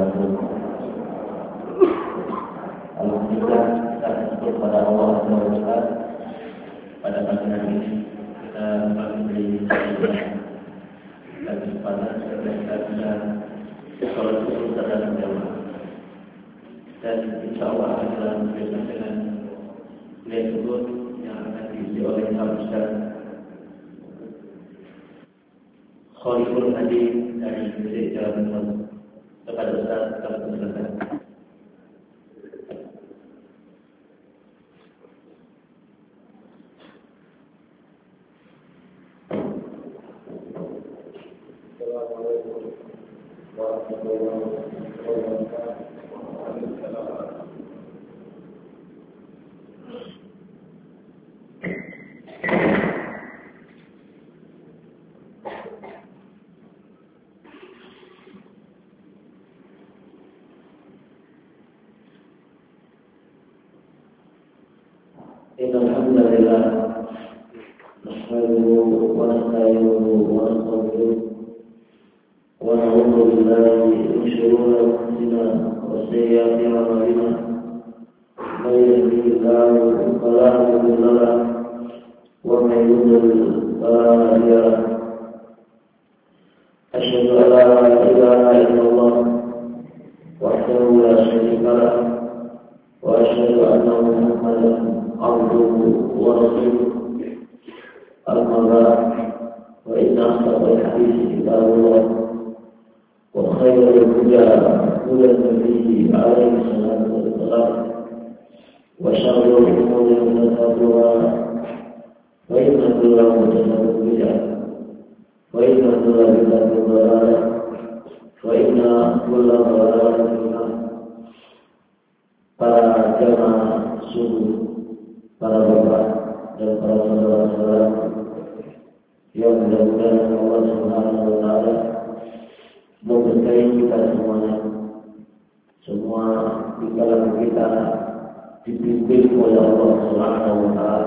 wabarakatuh. Alhamdulillah kita bersyukur pada Allah SWT. Pada pagi hari ini kita memberi kesempatan kita bisa sholat subuh secara berjamaah. Dan insya Allah adalah bersama dengan kuliah subuh yang akan diisi oleh Ustaz Khaliful Hadis dari Masjid Jawa Timur. Kepada Ustaz, kami persilakan. Assalamualaikum warahmatullahi wabarakatuh. Alhamdulillah, nahmaduhu wa nasta'inuhu wa nastaghfiruh wa na'udzu billahi min shururi anfusina wa sayyiati a'malina. May yahdihillahu fala mudilla lahu wa may yudlil fala hadiya lahu. Asyhadu an la ilaha illallah wahdahu la syarika lahu wa asyhadu anna Muhammadan abduhu wa rasuluh. Amma ba'd, wa inna asdaqal hadits kitabullah wa khairal huda huda Nabi alaihi salatu wassalam wa syarrul umuri muhdatsatuha wa inna kulla muhdatsatin bid'ah wa inna kulla bid'atin dhalalah wa inna kulla dhalalatin finnar. Para jamaah subuh, para bapak dan para saudara-saudara yang mudah-mudahan Allah Subhanahu wa taala memberkahi kita semuanya. Semua di kalangan kita dipimpin oleh Allah Subhanahu wa taala.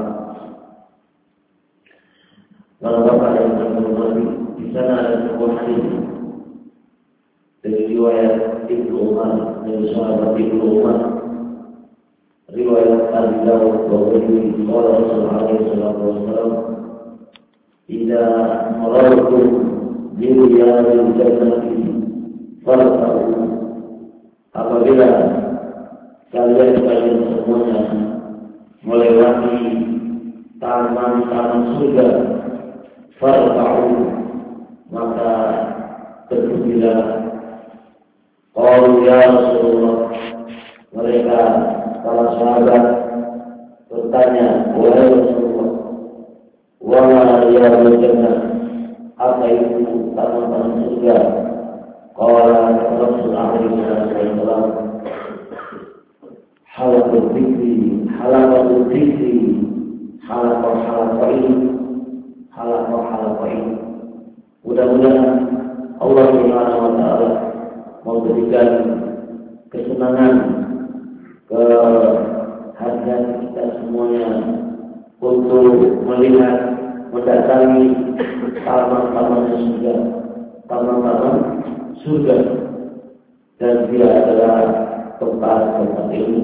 Para bapak yang terhormati, di sana ada sebuah hadis dari riwayat Ibnu Umar, dari sahabat Ibnu Umar. Riwayat Abi Dawud bahwa Rasulullah SAW "Idza marartum bi riyadil jannati farta'u." Apabila kalian semuanya melewati taman-taman surga, farta'u, maka bergembira. Qalu ya Rasulullah, mereka para sahabat bertanya, wahai Rasulullah, wa ma riyadul jannah, apa itu taman-taman surga? Qala Rasulullah SAW, halaqul dzikri, halaqul dzikri, halaqain. Mudah-mudahan Allah Subhanahu wa taala memberikan kesenangan ke hati kita semuanya untuk melihat, mendatangi taman-taman surga, dan dia adalah tempat ini.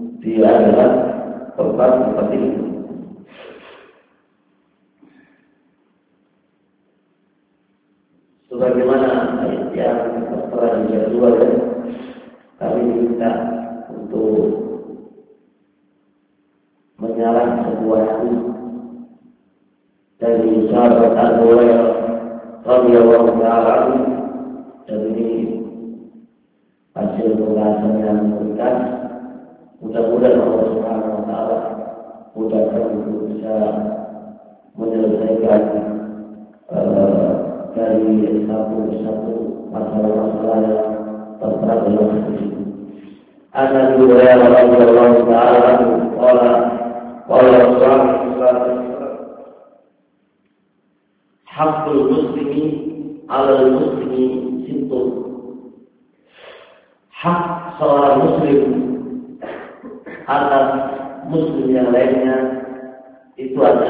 Sebagaimana yang telah dijadwalkan, kami minta untuk menyerang sebuah hadis dari sahabat Abu Hurairah radhiyallahu ta'ala anhu. Dan ini hasil pembahasan yang ringkas. Mudah-mudahan Allah Subhanahu wa taala mudahkan untuk bisa menyelesaikan dari satu masalah-masalah yang tertera dalam hadis ini. Abu Hurairah radhiyallahu ta'ala anhu qala Rasulullah haqqul muslimi 'alal muslimi sittun. Hak seorang muslim atas muslim yang lainnya itu ada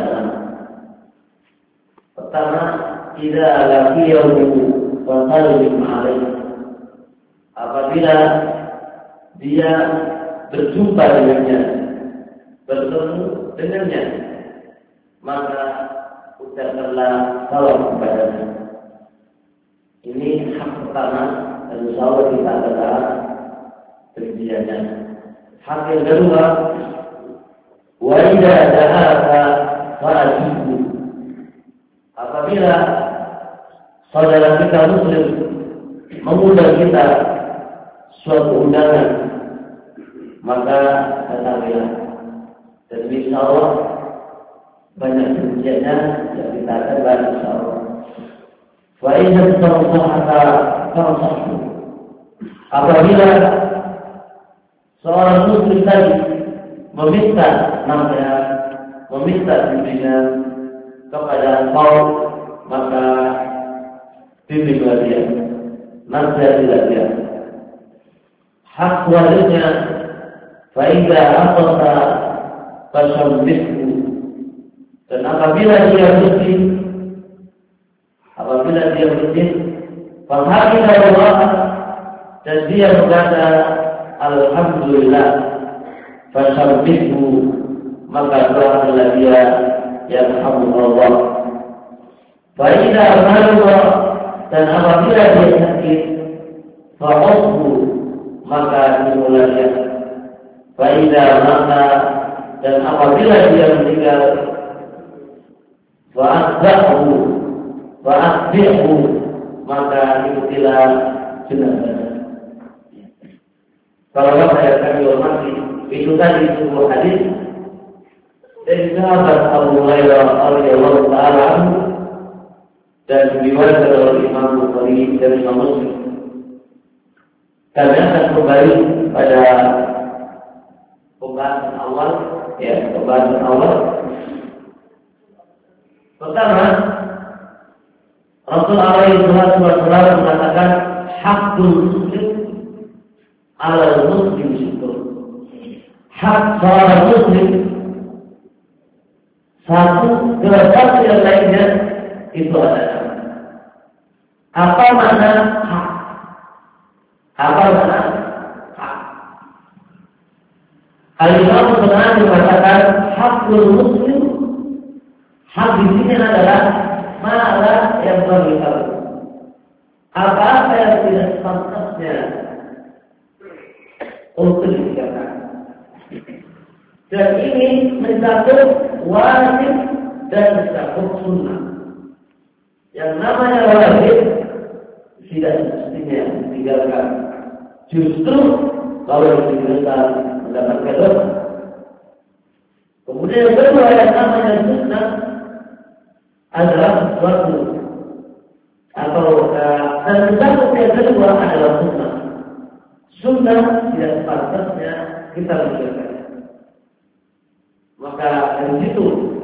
6. Pertama, idza laqiyahu fa sallim alaihi. Apabila apabila dia berjumpa dengannya, bertemu dengannya, maka ucapkanlah salam kepadanya. Ini hak pertama dan insyaallah kita adalah rinciannya. Hak yang kedua, wa idza da'aka fa'ajibu. Apabila saudara kita muslim mengundang kita suatu undangan, maka katakanlah, dan insyaallah banyak rinciannya yang kita akan bahas insyaallah. Wa idza tansahaka tansahhu. Apabila seorang muslim tadi meminta nasihat, meminta bimbingan kepada kau, maka bimbinglah dia, nasihatilah dia. Hak selanjutnya, fa idza aqta fashabbihhu. Dan apabila dia bersih, fahamidah dan dia berkata alhamdulillah, fashabbihhu, maka doakanlah dia yarhamullah. Fa idza marida, dan apabila dia sakit, fa'udhu, maka sembuhlah dia. Fa idza mata, dan apabila dia meninggal, fa'adzahu, fa'adzihu, maka ikutilah jenazahnya. Kalau saya akan dihormati, itu tadi sebuah hadis dari sahabat Abu Hurairah radhiyallahu taala anhu dan diriwayatkan oleh Imam Bukhari dan Imam Muslim. Kami akan kembali pada pembahasan awal, Pertama, Rasulullah SAW mengatakan hakul muslim ala muslim syukur. Hak seorang muslim satu terhadap yang lainnya itu adalah apa makna hak? Apa makna hak? Al-Imam Bukhari mengatakan hakul muslim. Hak di sini adalah mana yang beritahu, apa yang tidak pantasnya untuk dikatakan. Dan ini mencakup wajib dan mencakup sunnah. Yang namanya wajib tidak semestinya ditinggalkan. Justru kalau ditinggalkan mendapatkan dosa. Kemudian yang kedua yang namanya sunnah adalah sesuatu atau dan mencakup yang kedua adalah sunnah. Sunnah tidak pantasnya kita menjalankan. Maka dari situ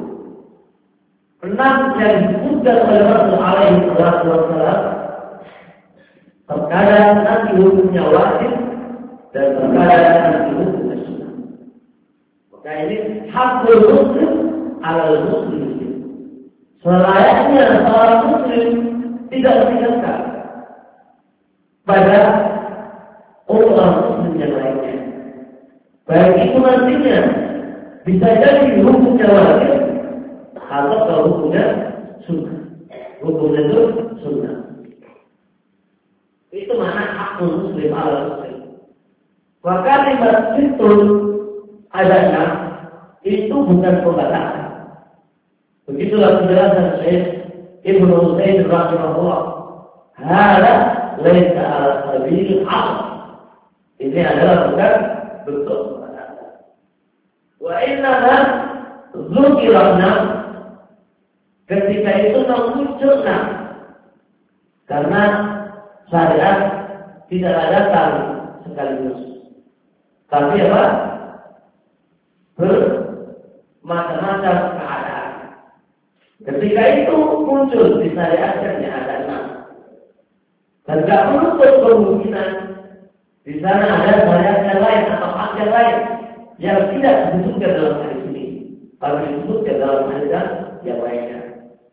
6 yang disebutkan oleh Rasulullah alaihi wasallam terkadang nanti hukumnya wajib dan terkadang nanti hukumnya sunnah. Maka ini hakul muslim alal muslim. Selayaknya seorang muslim tidak meninggalkan pada orang muslim yang lainnya. Baik itu nantinya bisa jadi hukumnya wajib atau kalau hukumnya sunnah. Hukumnya itu sunnah. Itu mana hakul muslim ala muslim. Maka kalimat itu adanya itu bukan pembatasan. Begitulah penjelasan Syekh Ibnu Utsaimin rahimahullah. Hada laisa ala sabil al-'aql. Ini adalah bukan bentuk pembatasan. Wa innaha dzukirna, ketika itu munculna karena syariat tidaklah datang sekaligus. Tapi apa? Bermacam-macam keadaan. Ketika itu muncul di syariatnya ada 6. Dan tidak menutup kemungkinan di sana ada syariat yang lain atau hak yang lain yang tidak disebutkan dalam hadis ini, tapi disebutkan dalam hadis yang lainnya.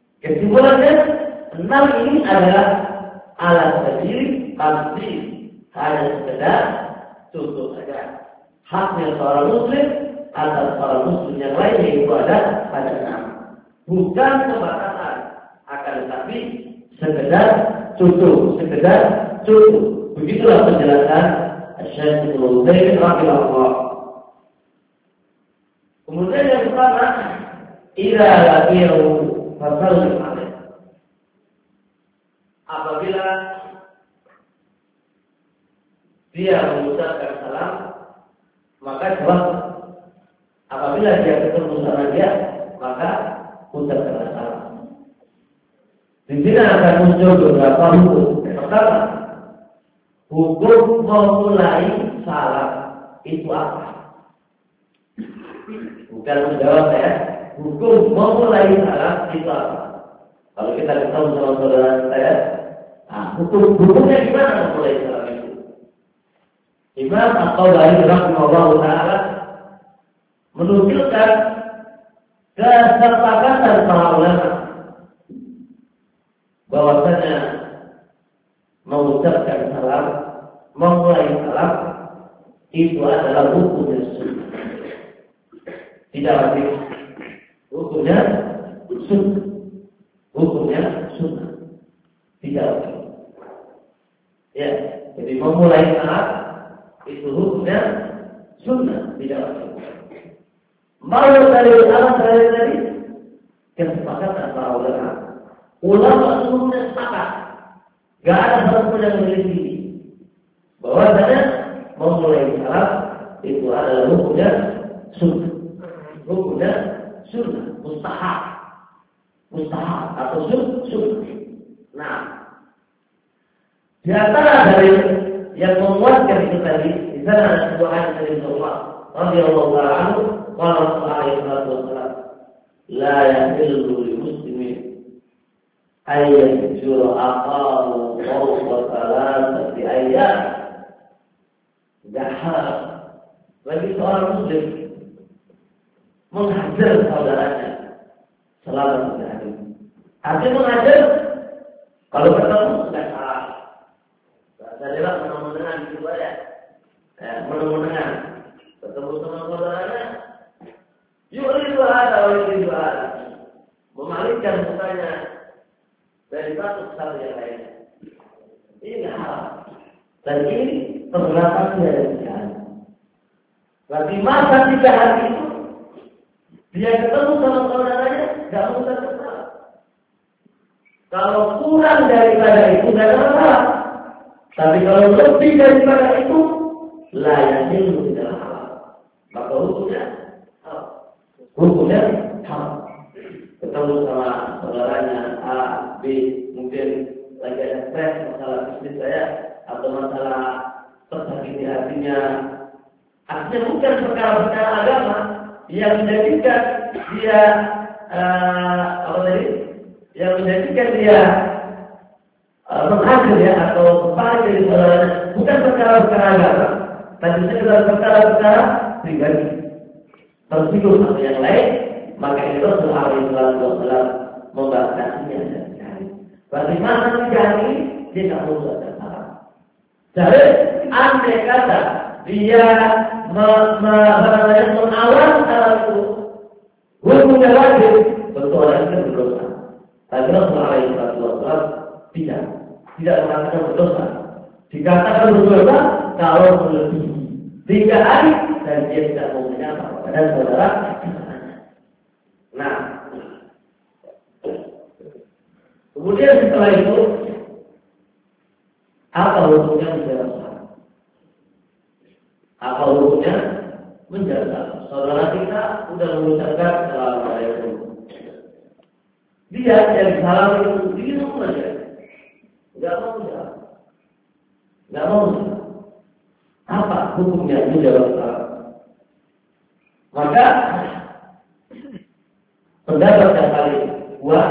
Kesimpulannya 6 ini adalah alat sendiri pasti hanya sekedar contoh saja. Haknya seorang muslim atas seorang muslim yang lain yaitu ada nama. Bukan pembatasan, akan tetapi sekedar contoh. Begitulah penjelasan Syekh Ibnu Utsaimin rahimahullah. Kemudian yang pertama, idza laqiyahu fasallim alaihi. Apabila dia mengucapkan salam, maka jawab. Apabila dia ketemu sama dia, maka ucapkan salam. Di sini akan muncul beberapa hukum. Pertama, hukum memulai salam itu apa? Bukan menjawab ya. Hukum memulai salam itu apa? Kalau kita ketemu sama saudara saya, hukumnya gimana memulai salam itu? Imam At-Tabari rahimahullahu taala menunjukkan kesepakatan para ulama bahwasanya mengucapkan salam, memulai salam itu adalah hukumnya sunnah. Tidak wajib. Hukumnya sunnah. Tidak wajib. Ya, jadi memulai salam itu hukumnya sunnah, tidak wajib. Mau dari alam tadi kesepakatan para ulama. Ulama semuanya sepakat. Gak ada satupun yang menyelisih bahwasanya memulai salam itu adalah hukumnya sunnah. Mustahab atau sunnah. Nah, di antara dari yang menguatkan itu tadi, di sana ada sebuah hadis dari Rasulullah radhiyallahu anhu, qala sallallahu alaihi wasallam, la yahillu lil muslimin ay yajura aqamu fawqa thalathati ayyam. Tidak halal bagi seorang muslim menghajar saudaranya selama 3 hari. Artinya menghajar kalau ketemu sudah salah. Saya lihat menang-menangan gitu ya. Menang-menangan. Ketemu sama saudaranya. Yuri dua ada. Memalingkan mukanya dari satu ke satu yang lainnya. Ini hal. Dan ini penerapannya dari Tuhan. Berarti masa 3 hari itu dia ketemu sama saudaranya, tidak usah salah. Kalau kurang daripada itu tidak ada masalah. Tapi kalau lebih daripada itu, layaknya itu tidak halal. Maka hukumnya halal. Ketemu sama saudaranya A, B, mungkin lagi ada stres masalah bisnis saya atau masalah tersakiti hatinya. Artinya bukan perkara agama yang menjadikan dia mengakhir ya atau kembali dari saudaranya, bukan perkara agama, tapi sekedar perkara pribadi. Tersinggung atau yang lain, maka itu Rasulullah SAW membatasinya dan cari. Berarti masa 3 hari dia tidak perlu ada salah. Jadi andai kata dia mengawal salah itu, hukumnya wajib, tentu orang itu berdosa. Tapi Rasulullah SAW tidak mengatakan berdosa. Dikatakan berdosa kalau melebihi 3 hari dan dia tidak mau menyapa kepada saudara. Nah, kemudian setelah itu apa hukumnya menjaga salam? Apa hukumnya menjaga salam? Saudara kita sudah mengucapkan assalamualaikum. Dia yang salam itu diam saja, tidak mau jawab, tidak mau jawab. Apa hukumnya menjawab salam? Maka pendapat yang paling kuat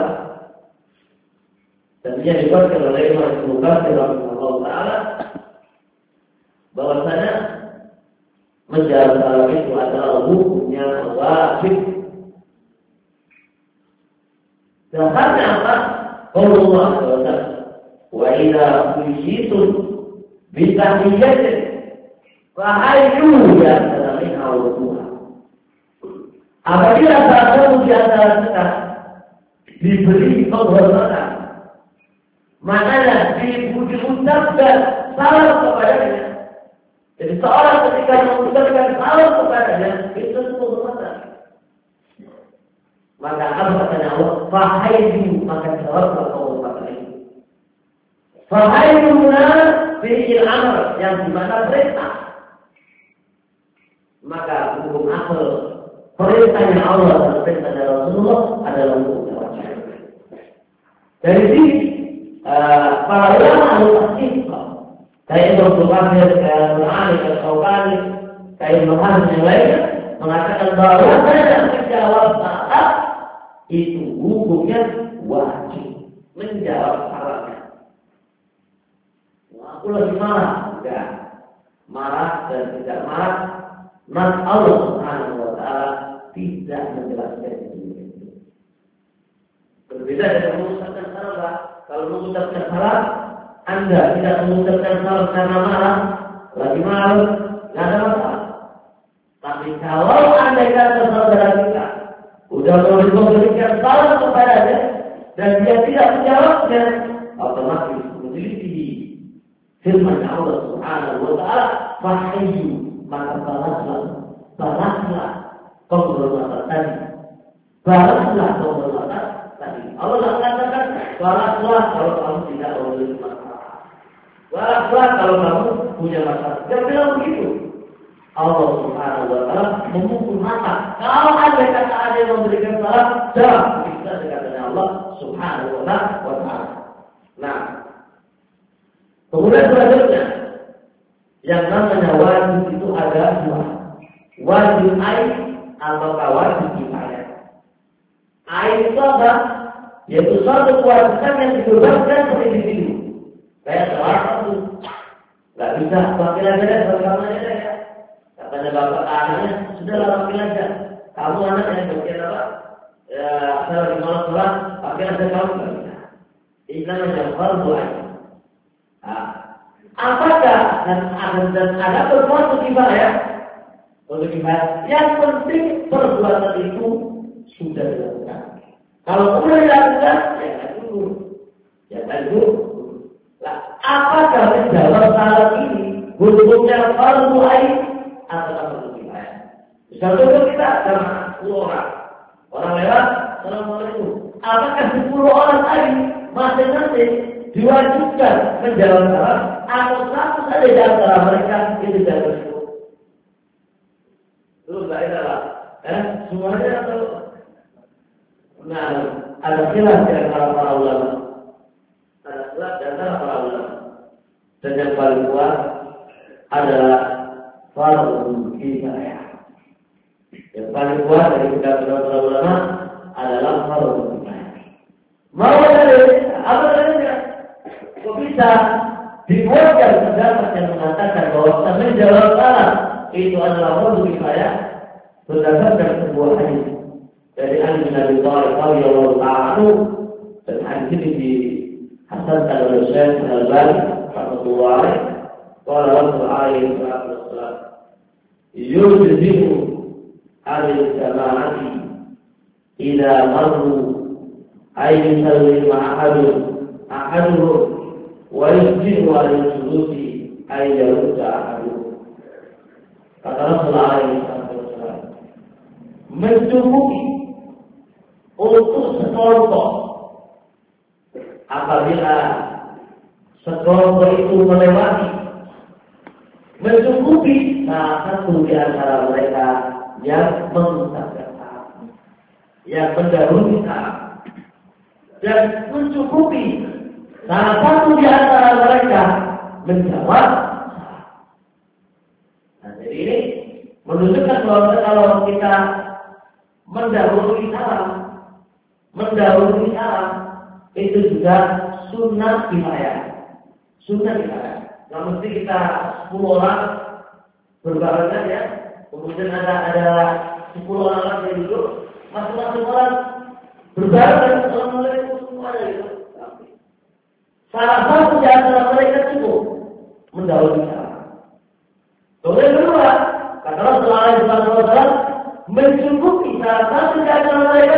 dan dia dikuatkan oleh Imam Bukhari rahimahullah taala bahwasanya menjawab salam itu adalah hukumnya wajib. Dasarnya apa? Allah SWT wa idza quyitum Bisa dilihat Fahayu yang terlalu awal Tuhan. Apabila salah satu di antara kita diberi penghormatan, maknanya diucapkan salam kepadanya. Jadi seorang ketika mengucapkan salam kepadanya, itu penghormatan. Maka apa katanya Allah? Fahayu, maka jawablah penghormatan itu. Fahayu fi'il amr, yang dimana perintah. Maka hukum akal perintahnya Allah dan perintahnya Rasulullah adalah hukum wajib. Dari sini para ulama al-tafsir, kayak Ibnu Katsir, kayak Al-Ani, Al-Syaukani, kayak Ibnu Hazm yang lainnya mengatakan bahwa menjawab salah itu hukumnya wajib, menjawab salahnya. Aku lagi marah, enggak marah dan tidak marah. Mas Allah Subhanahu wa Ta'ala tidak menjelaskan itu. Berbeda dengan mengucapkan salah. Kalau mengucapkan salah, Anda tidak mengucapkan salah karena marah, lagi marah, tidak ada masalah. Tapi kalau Anda kata saudara kita sudah memberikan salah kepadanya dan dia tidak menjawabnya, otomatis menjadi firman Allah Subhanahu wa Ta'ala, fahayu, maka balaslah penghormatan tadi. Balaslah penghormatan tadi. Allah katakan, balaslah kalau kamu tidak memiliki masalah. Balaslah kalau kamu punya masalah. Dia bilang begitu. Allah Subhanahu wa Ta'ala memukul mata. Kalau ada kata ada yang memberikan salah, jawab. Kita dikatakan Allah Subhanahu wa Ta'ala. Nah, kemudian selanjutnya, yang namanya wajib itu ada dua. Wajib ain atau wajib kifayah. Ain itu apa? Yaitu suatu kewajiban yang dibebaskan per individu. Kayak sholat itu nggak bisa wakil aja bersama aja ya. Katanya bapak anaknya sudahlah wakil aja. Kamu anak yang bagian apa? Ya, saya lagi malas sholat, wakil aja kamu nggak bisa. Ini namanya fardu ain. Apakah dan ada perbuatan kifayah? Untuk kifayah, yang penting perbuatan itu sudah dilakukan. Kalau sudah dilakukan, ya kan dulu. Nah, apakah menjawab salah ini hukumnya fardu ain atau fardu kifayah? Misalnya kita sama 10 orang lewat, assalamualaikum. Apakah 10 orang tadi masing-masing diwajibkan menjawab salah atau satu saja di antara mereka itu tidak bersyukur? Terus tidak ada semuanya atau nah ada khilaf di antara para ulama, ada khilaf di antara para ulama, dan yang paling kuat adalah fardu kifayah. Yang paling kuat dari pendapat para ulama adalah fardu kifayah. Mau ada apa namanya? Kok bisa dibuatkan pendapat yang mengatakan bahwa menjawab salah itu adalah fardu kifayah berdasarkan sebuah hadis dari Ali bin Abi Thalib radhiyallahu ta'ala dan hadis ini dihasankan oleh Syekh Al-Albani rahimahullah alaih. Qala Rasul alaihi wasallam yujzimu al-jama'ati idza marru ay yusallimu ahaduhum wa yusbihu al-sulusi ay yarudda ahaduhum. Kata Rasul alaihi wasallam, mencukupi untuk sekelompok apabila sekelompok itu melewati, mencukupi salah satu di antara mereka yang mengucapkan salam, yang mendahului salam, dan mencukupi salah satu di antara mereka menjawab salam. Nah, jadi ini menunjukkan bahwa kalau kita mendahului salam itu juga sunnah kifayah. Sunnah kifayah. Nggak mesti kita 10 orang berbarengan ya. Kemudian ada 10 orang lagi yang duduk, masing-masing orang berbarengan assalamualaikum semuanya gitu. Salah satu di antara mereka cukup. mendahului syarat. Kemudian kedua, kata Rasulullah SAW, mencukupi salah satu di antara mereka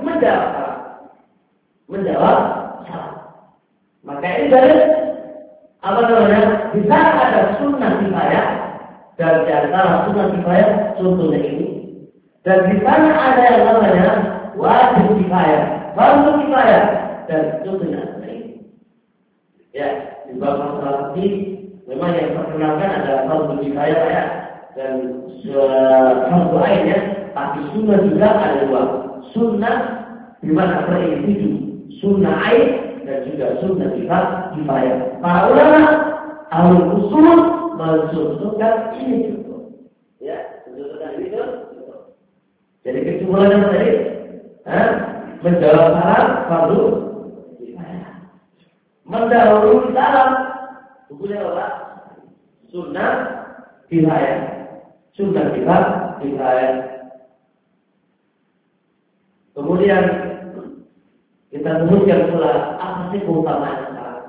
menjawab syarat. Maka ini dari apa namanya? Di sana ada sunnah kifayah dan di antara sunnah kifayah contohnya ini. Dan di sana ada yang namanya wajib kifayah, fardu kifayah dan contohnya ini. Ya, di bab masalah ini memang yang terkenalkan adalah fardu kifayah ya, dan fardu ain ya. Tapi sunnah juga ada dua. Sunnah di mana per individu, sunnah ain dan juga sunnah kifayah. Para ulama ahli usul mencontohkan ini contoh. Ya, mencontohkan ini contoh. Jadi kesimpulannya tadi, menjawab syarat fardu kifayah. Mendahului syarat hukumnya apa? Sunnah kifayah. Sunnah kifayah. Kemudian kita sebutkan pula apa sih keutamaan syarat?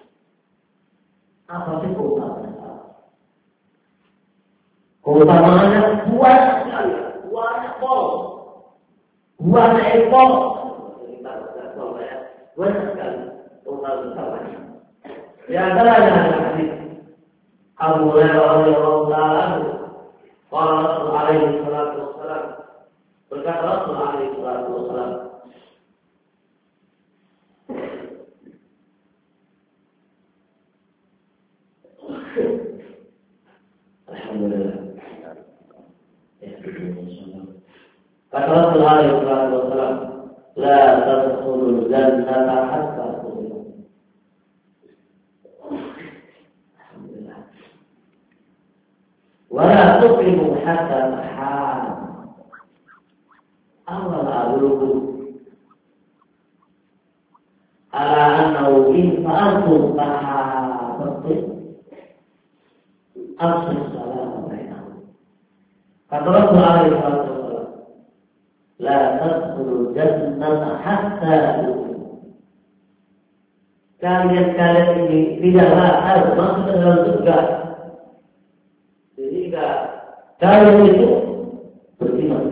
Apa sih keutamaan syarat? Keutamaannya banyak sekali, banyak pol, banyak ekor. Banyak sekali keutamaan syarat. Di antaranya ada hadis Abu Hurairah radhiyallahu ta'ala qala Rasulullah alaihi salatu wassalam, berkata Rasulullah alaihi salatu wassalam, alhamdulillah. Kata Rasulullah alaihi salatu wassalam, la tadkhulul jannata hatta tu'minu. Wala tuqimu hatta taham. Awal aluhu ala annahu in fa'altum tahabbtum afsus salam bainakum. Kata Rasulullah SAW, la tadkhulul jannata hatta tu'minu. Kalian ini tidaklah harus masuk ke dalam surga sehingga kalian itu beriman.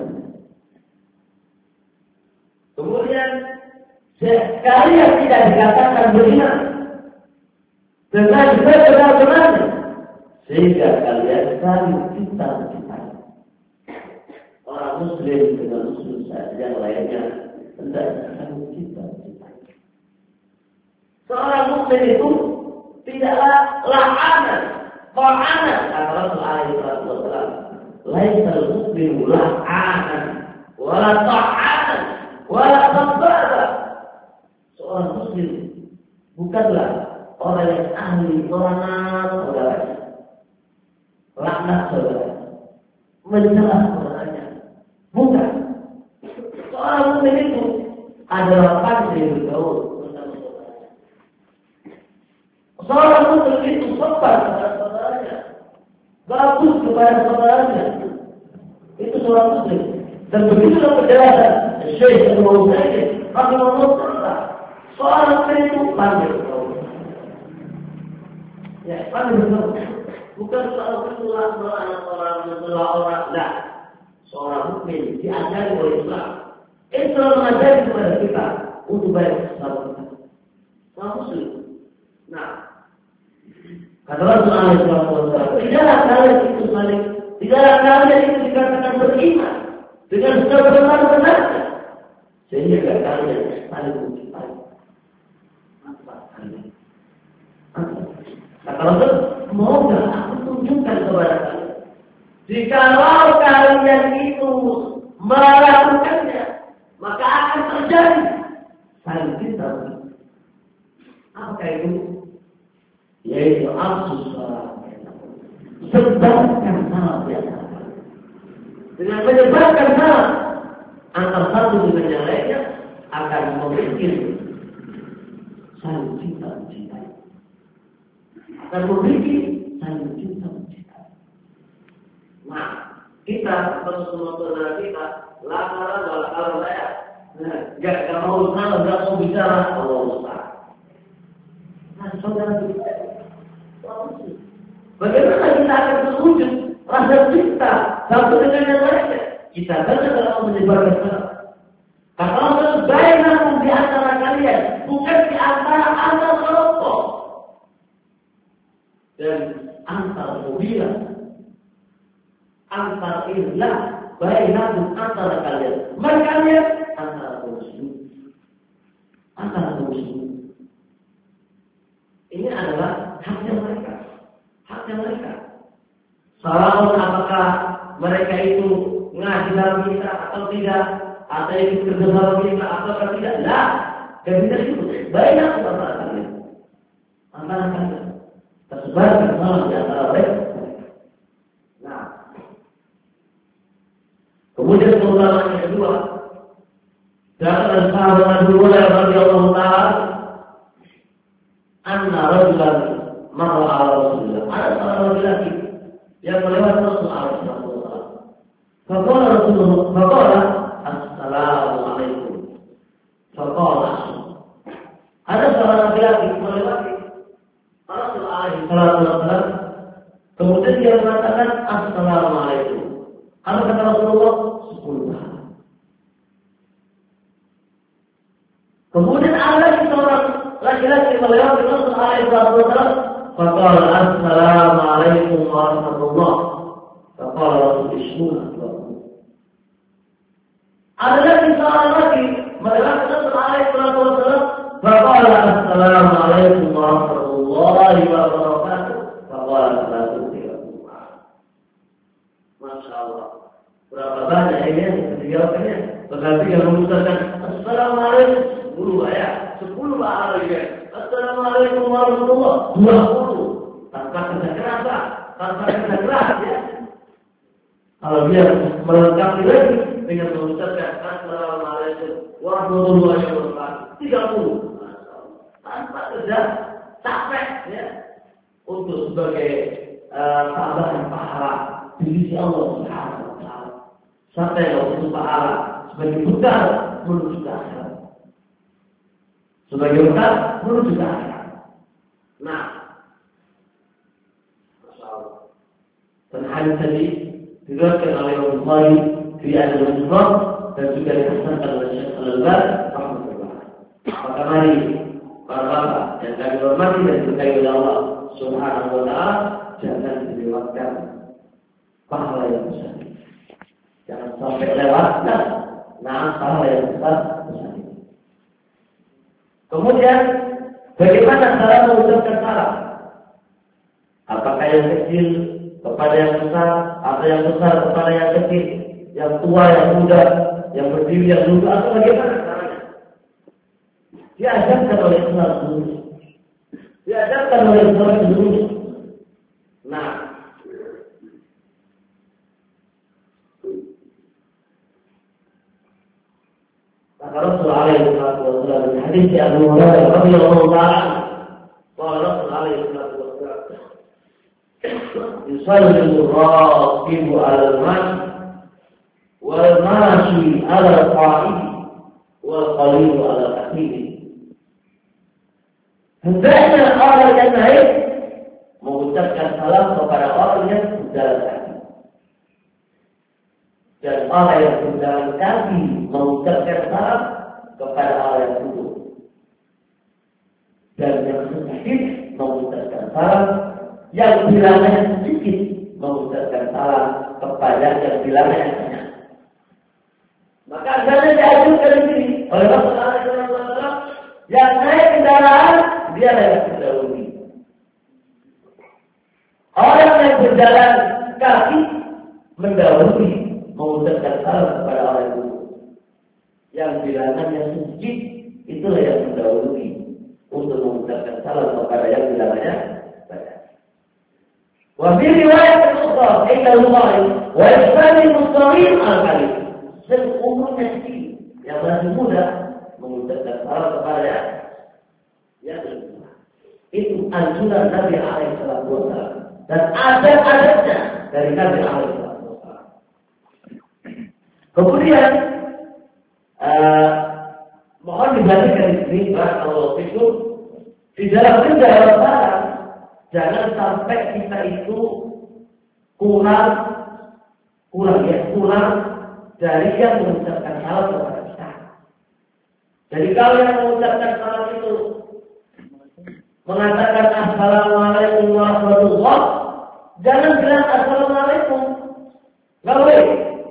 Kemudian kalian tidak dikatakan beriman dengan sebenar-benarnya sehingga kalian saling cinta-cintai. Orang muslim dengan muslim saja yang lainnya tidak saling cinta-cintai. Seorang muslim itu tidaklah la'anan, ta'anan. Kata Rasulullah SAW, laisal muslimu la'anan wala ta'anan wala tabbara. Seorang muslim bukanlah orang yang ahli laknat saudara, laknat saudara, mencela saudaranya. Bukan. Seorang muslim itu adalah pandai bergaul bersama saudaranya. Seorang muslim itu sopan kepada saudaranya, bagus kepada saudaranya. Itu seorang muslim. Dan begitulah penjelasan Syekh Al-Utsaimin rahimahullah taala. Seorang muslim itu pandai bergaul. Ya, pandai bergaul. Bukan soal kesulaan orang, tidak. Seorang mukmin diajari oleh Islam. Islam mengajari kepada kita untuk baik bersama kita. Seorang muslim. Nah, kata Rasulullah SAW, tidaklah kalian itu saling, tidaklah kalian itu dikatakan beriman dengan sebenar-benarnya sehingga kalian saling mencintai. Apa kalian? Kata Rasul, semoga aku tunjukkan kepada kalian, jikalau kalian itu melakukannya, maka akan terjadi saling cinta. Apa itu? Yaitu afsus salam. Sebarkan salam biasa. Dengan menyebarkan salam antara satu dengan yang lainnya akan membuat saling cinta mencintai. Akan membuat saling cinta mencintai. Nah, kita sebagai semua saudara kita lantaran kalau saya nggak mau salam, nggak mau bicara, Allah Ustaz. Nah, saudara kita Bagaimana kita akan terwujud rasa cinta satu dengan yang lainnya? Kita benar dalam menyebarkan salam. Kata Allah, bainakum di antara kalian, bukan di antara antar kelompok dan antar mobilan, antar ilah, bainakum antara kalian. Kalian antara muslim, antara muslim. Ini adalah haknya mereka. Haknya mereka. Salah apakah mereka itu ngaji dalam kita atau tidak, atau ikut kerja dalam kita atau tidak? Lah, dan kita itu banyak antara kalian. Antara kalian tersebarkan salam di antara mereka. Nah, kemudian keutamaan yang kedua, dari sahabat Abu Hurairah radhiyallahu taala, anna rajulan marra ala Rasulillah. Ada seorang laki yang melewati Rasulullah. Faqala Rasulullah, faqala assalamualaikum. Faqala. Ada seorang laki melewati Rasulullah. Kemudian dia mengatakan assalamualaikum. Apa kata Rasulullah? 10 kali. Kemudian ada seorang laki-laki melewati Rasulullah. Faqala assalamualaikum warahmatullah. Faqala Rasulullah. Ada lagi seorang laki melewati Rasulullah. Faqala assalamualaikum warahmatullahi wabarakatuh. Faqala assalamualaikum. Masya Allah. Berapa banyak ini yang dijawabnya? Berarti yang mengucapkan assalamualaikum 10 ya, 10 pahala ya. Assalamualaikum warahmatullahi wabarakatuh. Tanpa kerja keras, tanpa kerja keras ya. Kalau dia melengkapi lagi dengan mengucapkan assalamualaikum warahmatullahi wabarakatuh 30. Tanpa kerja capek ya. Untuk sebagai tambahan pahala di sisi Allah Subhanahu wa taala. Sampai untuk pahala sebagai bekal menuju ke akhirat. Sebagai bekal menuju ke akhirat. Nah, masalah. Dan hadis tadi diriwayatkan oleh Imam Bukhari di Al-Mujmah dan juga dihasankan oleh Syekh Al-Albani rahimahullah. Maka mari para bapak yang kami hormati dan diberkahi oleh Allah Subhanahu wa taala, jangan dilewatkan pahala yang besar. Jangan sampai lewatkan pahala yang besar. Kemudian bagaimana cara mengucapkan salam? Apakah yang kecil kepada yang besar, atau yang besar kepada yang kecil, yang tua, yang muda, yang berdiri, yang duduk, atau bagaimana caranya? Diajarkan oleh Islam dulu. Diajarkan oleh Islam dulu. Nah, kata Rasulullah SAW di hadis Abu Hurairah radhiyallahu ta'ala, qala Rasulullah SAW, yusallimu ar-rakibu 'ala al-mashi wal mashi 'ala al-qa'id wal qalilu 'ala al-aqid. Hendaknya orang yang naik mengucapkan salam kepada orang yang berjalan kaki, dan orang yang berjalan kaki mengucapkan salam kepada orang yang duduk, dan yang sedikit mengucapkan salam, yang bilangnya sedikit mengucapkan salam kepada yang bilangnya banyak. Maka hendaknya diajukan di sini oleh Rasulullah SAW, yang naik kendaraan dia yang terdahulu. Orang yang berjalan kaki mendahului mengucapkan salam kepada orang yang duduk. Yang bilangannya sedikit itulah yang mendahului untuk mengucapkan salam kepada yang bilangannya banyak. Wa fi riwayat ukhra inna Bukhari wa yasani muslimin al-kalim. Umurnya sedikit, yang masih muda mengucapkan salam kepada yang kedua. Itu anjuran Nabi alaihi wasallam dan adab-adabnya dari Nabi alaihi wasallam. Kemudian mohon diperhatikan di sini barakallahu fikum, di dalam kerja salam Jangan sampai kita itu kurang dari yang mengucapkan salam kepada kita. Jadi kalau yang mengucapkan salam itu mengatakan assalamualaikum warahmatullahi wabarakatuh, jangan bilang assalamualaikum. Gak boleh.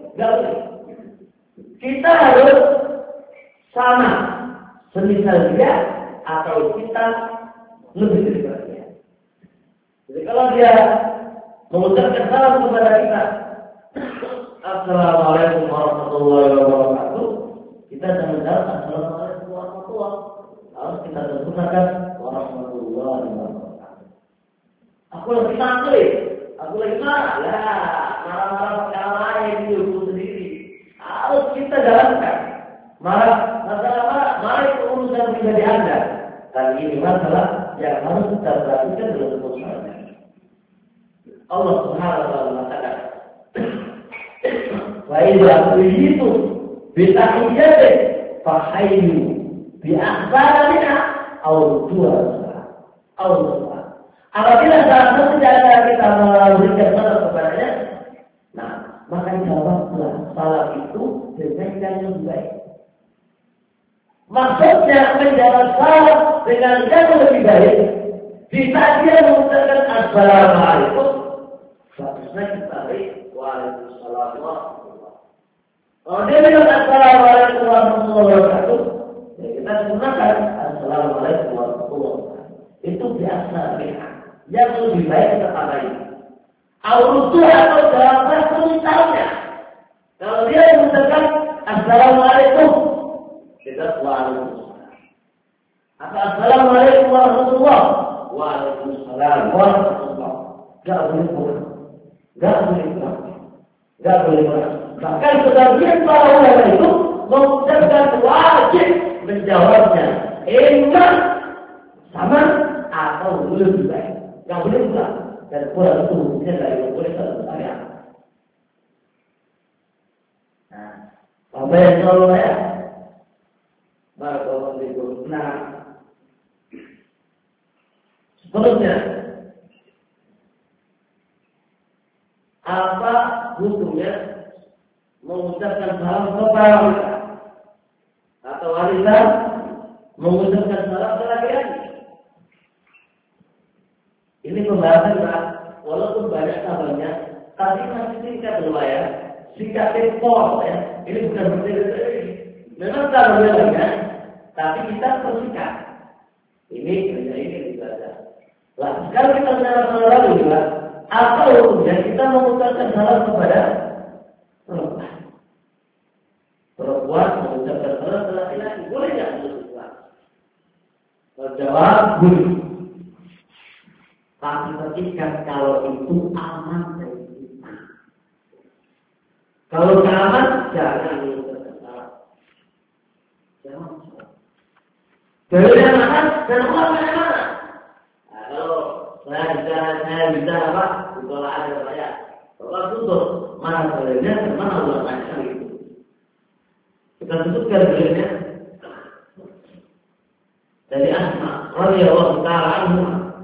Kita harus sama, semisal dia atau kita lebih daripada dia. Jadi kalau dia mengucapkan salam kepada kita, assalamualaikum warahmatullahi wabarakatuh, kita jangan jawab assalamualaikum warahmatullahi wabarakatuh. Harus kita tentukan warahmatullahi wabarakatuh. Aku lagi sakit, aku lagi marah, marah-marah perkara lain itu sendiri. Harus kita jalankan. Masalah itu urusan pribadi Anda. Dan ini masalah yang harus kita perhatikan dalam urusannya. Allah Subhanahu wa taala mengatakan, "Wa idza quyitum bi tahiyyatin fahayyu bi ahsana minha aw rudduha." Apabila salah satu di antara kita memberikan salam kepadanya, maka jawablah salam itu dengan yang lebih baik. Maksudnya menjawab salam dengan yang lebih baik. Di saat dia mengucapkan assalamualaikum, seharusnya kita beri waalaikumsalam warahmatullahi. Kalau dia bilang assalamualaikum warahmatullahi wabarakatuh, kita gunakan assalamualaikum warahmatullahi wabarakatuh. Itu biasa yang lebih baik kita pakai. Aurutu atau dalam bahasa misalnya, kalau dia mengucapkan assalamualaikum, kita waalaikumsalam. Atau assalamualaikum warahmatullahi wabarakatuh. Waalaikumsalam warahmatullahi wabarakatuh. Gak boleh kurang. Bahkan sebagian para ulama itu mengucapkan wajib menjawabnya iman sama atau lebih baik. Gak boleh kurang. Dan kurang itu mungkin dari boleh satu saya. Apa yang selalu ya? Barakallahu fikum. Seterusnya, apa hukumnya mengucapkan salam kepada wanita atau wanita mengucapkan salam ke laki-laki? Ini pembahasan walaupun banyak kabarnya, tapi masih singkat ya, singkat tempor ya. Ini bukan berarti memang kabarnya, tapi kita persingkat. Ini dibaca. Lah, sekarang kita bicara lalu juga. Apa hukumnya kita mengucapkan salam kepada perempuan? Perempuan mengucapkan salam kepada laki-laki, boleh nggak mengucapkan? Jawab boleh. Tapi ketika kalau itu aman dari kita. Kalau tidak aman, jangan mengucapkan salam. Jangan. Dari yang aman, dan orang yang mana? Kalau saya bisa apa? Ditolak ada saya. Kalau tutup, mana dalilnya dan mana ulama itu. Kita tutupkan dalilnya. Dari Asma radhiyallahu ta'ala anha.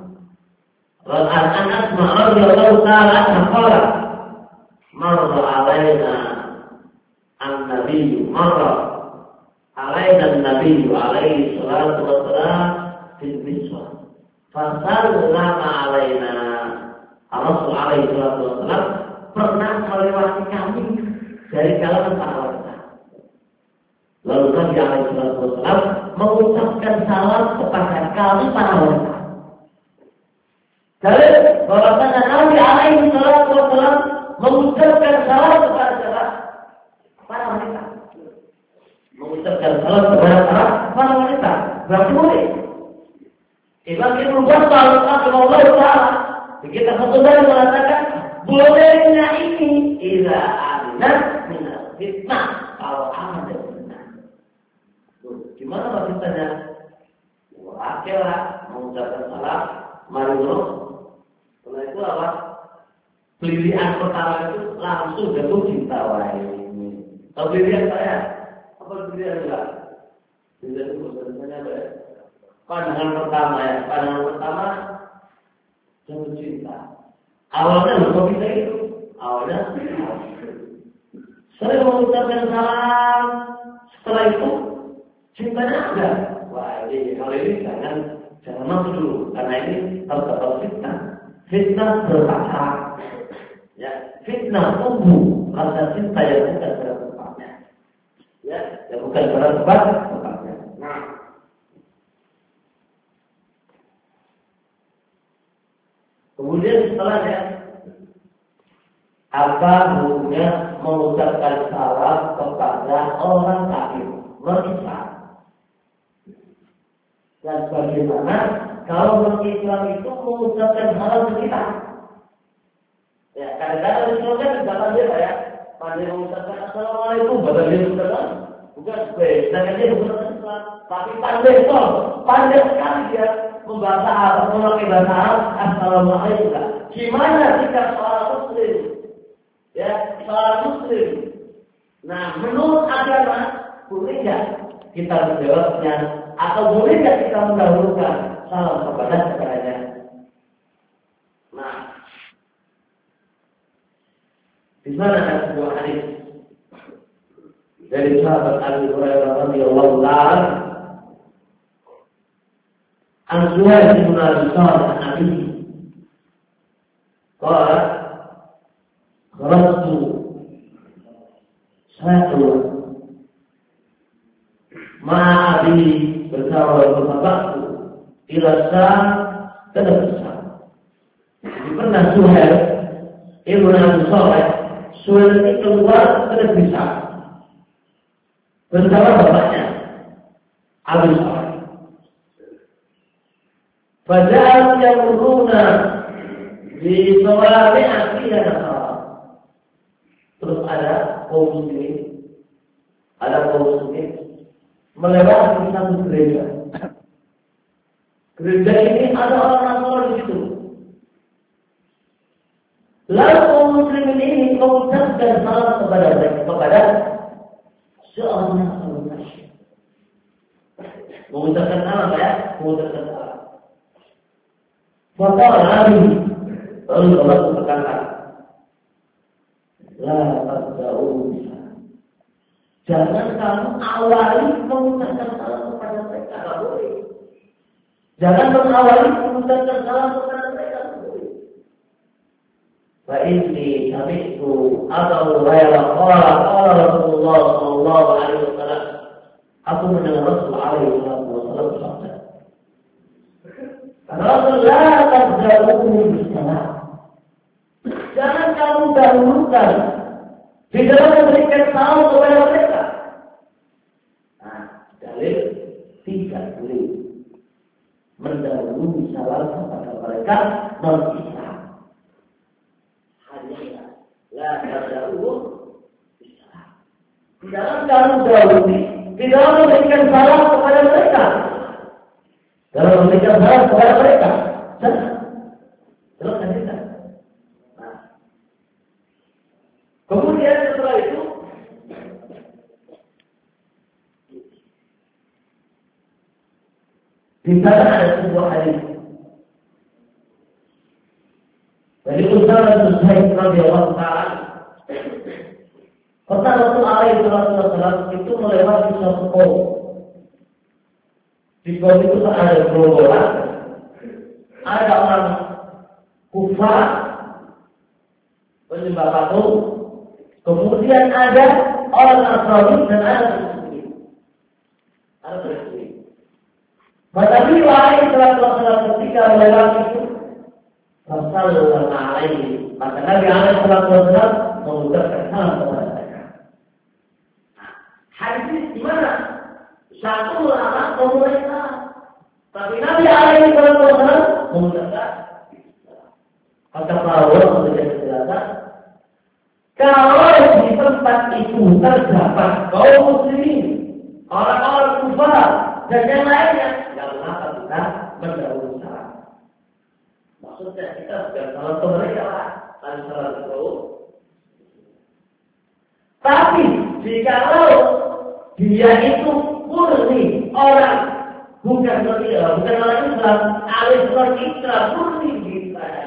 An Asma radhiyallahu ta'ala anha qala marra alaina an-nabiy an-nabiy alaihi salatu wassalam fil miswah. Fasallama alaina Rasul alaihi salatu wassalam pernah melewati kami dari kalangan para wanita. Lalu Nabi alaihi salatu wassalam mengucapkan salam kepada kami para wanita. Jadi bahwasanya Nabi alaihi salatu wassalam mengucapkan salam kepada para wanita. Mengucapkan salam kepada para wanita. Berarti boleh. Imam Ibnu Battal rahimahullah taala kita kembali mengatakan bolehnya ini ila anak min fitnah, kalau aman dari fitnah. Gimana maksudnya? Akhirnya mengucapkan salam, mari dulu. Setelah itu apa? Pilihan pertama itu langsung jatuh cinta ini. Tahu pilihan saya? Apa pilihan juga? Pilihan itu maksudnya apa ya? Pandangan pertama jatuh cinta. Awalnya kok bisa itu? Awalnya sering mengucapkan salam, setelah itu cintanya ada. Wah, ini kalau ini jangan masuk dulu, karena ini terdapat fitnah. Fitnah bertahap. Ya, fitnah tumbuh rasa cinta yang bukan pada tempatnya. Ya, yang bukan pada tempatnya. Nah, kemudian setelahnya, apa hukumnya mengucapkan salam kepada orang kafir, non-Islam? Dan bagaimana kalau non-Islam itu mengucapkan salam ke kita? Ya, kadang-kadang Islam kan tidak dia ya, pandai mengucapkan assalamualaikum, padahal dia bukan sedangkan dia bukan Islam, tapi pandai sekali dia membaca atau memakai bahasa Arab assalamualaikum. Gimana jika seorang Muslim? Ya, seorang Muslim. Nah, menurut agama boleh nggak kita menjawabnya atau boleh nggak kita mendahulukan salam kepadanya? Nah, di mana ada sebuah hadis dari sahabat Abu Hurairah radhiyallahu ta'ala an Suhail bin Abi Salih an-Nabi qala kharajtu saya keluar ma'abi bersama bapakku Syam ke Syam. Pernah Suhail ibn Abi Salih Suhail ini keluar ke Syam bersama bapaknya Abu Salih. Faja'al yamuruna di sawabi'a fiha nasara. Terus ada kaum muslimin melewati satu gereja. Gereja ini ada orang Nasrani di situ. Lalu kaum muslimin ini mengucapkan salam kepada seorang Nasrani. Mengucapkan salam ya, mengucapkan salam. Faqala Ali, lalu Allah berkata, la tabda'u bisa. Jangan kamu awali mengucapkan salam kepada mereka, tidak boleh. Jangan mengawali mengucapkan salam kepada mereka, tidak boleh. Fa inni sami'tu Abu Hurairah qala Rasulullah sallallahu alaihi wasallam. Aku mendengar Rasul alaihi wasallam bersabda, Rasul la tabda'u bisalam. Jangan kamu dahulukan di dalam memberikan salam kepada mereka. Nah, dalil tidak boleh mendahului salam kepada mereka non-Islam. Hanya la tabda'u bisalam. Jangan kamu dahului di dalam memberikan salam kepada mereka. Dalam memberikan salam kepada mereka. Jangan. Terus kita. Nah. Kemudian setelah itu di sana ada sebuah hadis. Dari Utsman bin Zaid radhiyallahu ta'ala. Kata Rasul alaihi wasallam itu melewati suatu kaum. Di kaum itu ada gerombolan, ada orang kufar, penyembah patung, kemudian ada orang Nasrani dan ada muslimin. Ada muslimin. Maka riwayat setelah ketika melewati itu, Rasulullah alaihi, maka Nabi alaihi wasallam mengucapkan salam kepada mereka. Hadis di mana? Satu ulama komunitas, tapi Nabi alaihi wasallam mengucapkan kata Allah menjadi jelas. Kalau di tempat itu terdapat kaum muslimin, orang-orang kufar dan yang lainnya, tidak mengapa kita mendahului salam. Maksudnya kita bukan salam ke mereka lah, kan salam ke kaum. Tapi jikalau dia itu murni orang bukan orang Islam, alif Islam murni kita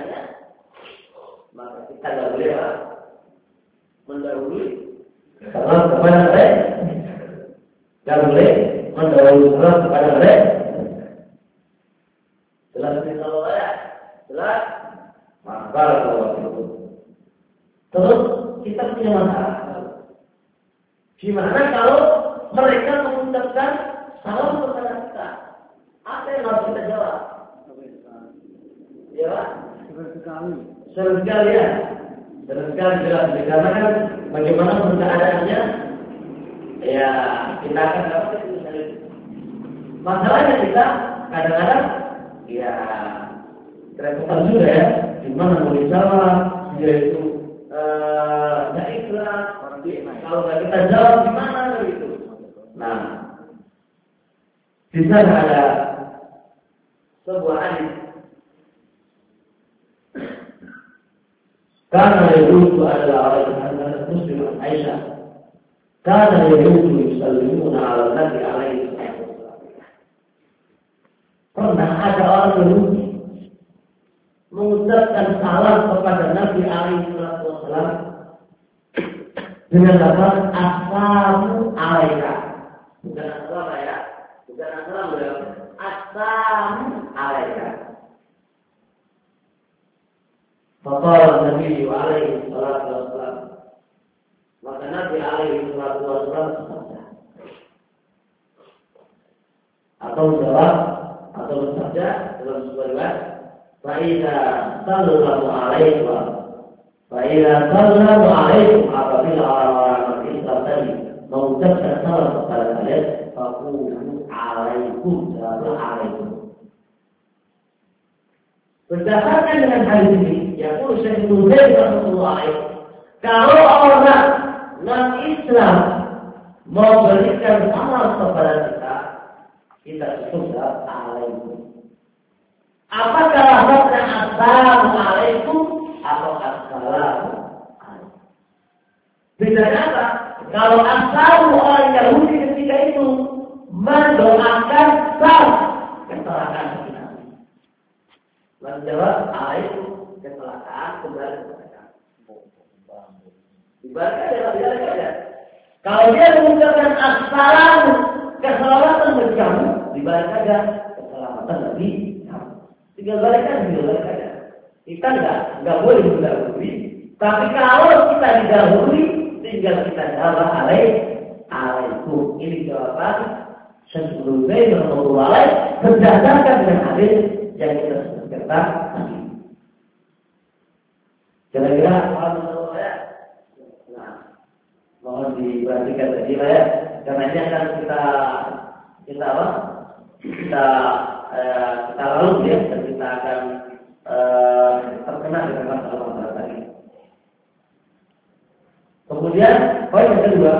kita nggak boleh apa? Mendahului salam kepada mereka. Nggak boleh mendahului salam kepada mereka. Jelas ini kalau ya, jelas. Maka kalau itu. Terus kita punya masalah. Gimana kalau mereka mengucapkan salam kepada kita? Apa yang harus kita jawab? Ya, Pak? Sering sekali ya. Sering sekali jelas. Karena kan bagaimana keadaannya, ya kita akan dapat itu sendiri. Masalahnya kita kadang-kadang, ya kerepotan juga ya. Gimana mau dijawab? Dia itu nggak ikhlas. Kalau nggak kita jawab gimana gitu. Nah, di sana ada sebuah hadis. Karena itu adalah orang Muslim Aisyah. Karena itu yusallimuna ala Nabi alaihi wasallam. Pernah ada orang Yahudi mengucapkan salam kepada Nabi alaihi wasallam dengan lafaz assalamu alaika. Bukan assalamu ya, bukan assalamu ya. Assalamu alaika. Faqala Nabi alaihi salatu wassalam. Maka Nabi alaihi salatu wassalam bersabda. Atau jawab atau bersabda dalam sebuah riwayat, "Fa'idza sallallahu alaihi wa fa'idza sallallahu alaihi apabila orang-orang Islam tadi mengucapkan salam kepada kalian, faqulu alaikum alaikum." Berdasarkan dengan hal ini, ya Syekh Muhammad Rasulullah, kalau orang non-Islam mau berikan salam kepada kita sudah alaikum. Apakah lafaznya assalamualaikum atau assalamu alaikum? Bedanya apa? Kalau assalamu orang Yahudi ketika itu mendoakan salam kecelakaan kita. Menjawab alaikum kecelakaan kembali kepada kamu. Ibaratnya adalah biasa saja. Kalau dia mengucapkan assalamu keselamatan bagi kamu, dibalik saja keselamatan bagi kamu. Tinggal balik aja. Kita nggak boleh mendahului. Tapi kalau kita didahului, tinggal kita jawab alaikum. Ini jawaban sebelumnya yang Rasulullah berdasarkan dengan hadis yang kita sebutkan tadi. Kira-kira ya. Nah, mohon diperhatikan tadi lah ya. Karena ini akan kita apa? Kita lalu ya, dan kita akan terkena dengan masalah tadi. Kemudian poin yang kedua,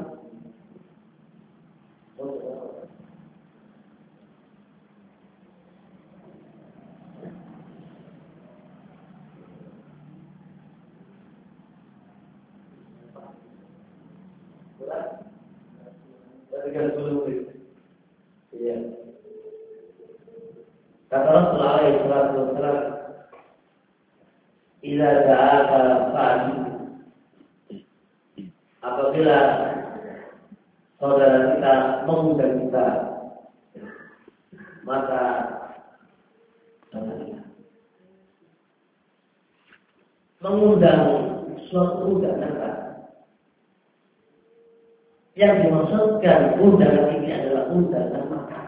kata Rasulullah SAW, "Idza ja'aka fa'al." Apabila saudara kita mengundang kita, maka mengundang suatu undangan. Yang dimaksudkan undangan ini adalah undangan makan.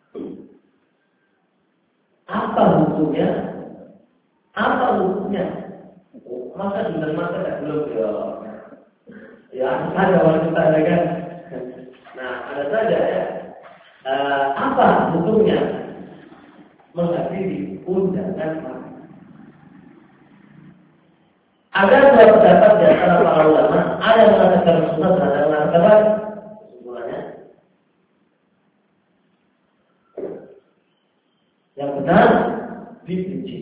Apa hukumnya? Masa diundang makan ya belum ya? Ya ada wanita kan? Nah ada saja ya. Apa hukumnya menghadiri undangan makan? Ada dua pendapat di antara para ulama. Ada yang mengatakan sunnah, ada yang mengatakan kesimpulannya yang benar dibenci.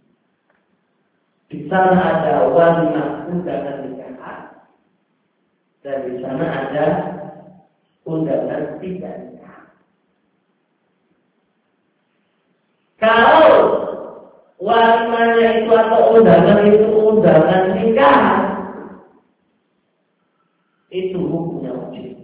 Di sana ada walimah undangan nikah dan di sana ada undangan tidak nikah. Kalau walimahnya itu atau undangan itu undangan nikah, itu hukumnya wajib.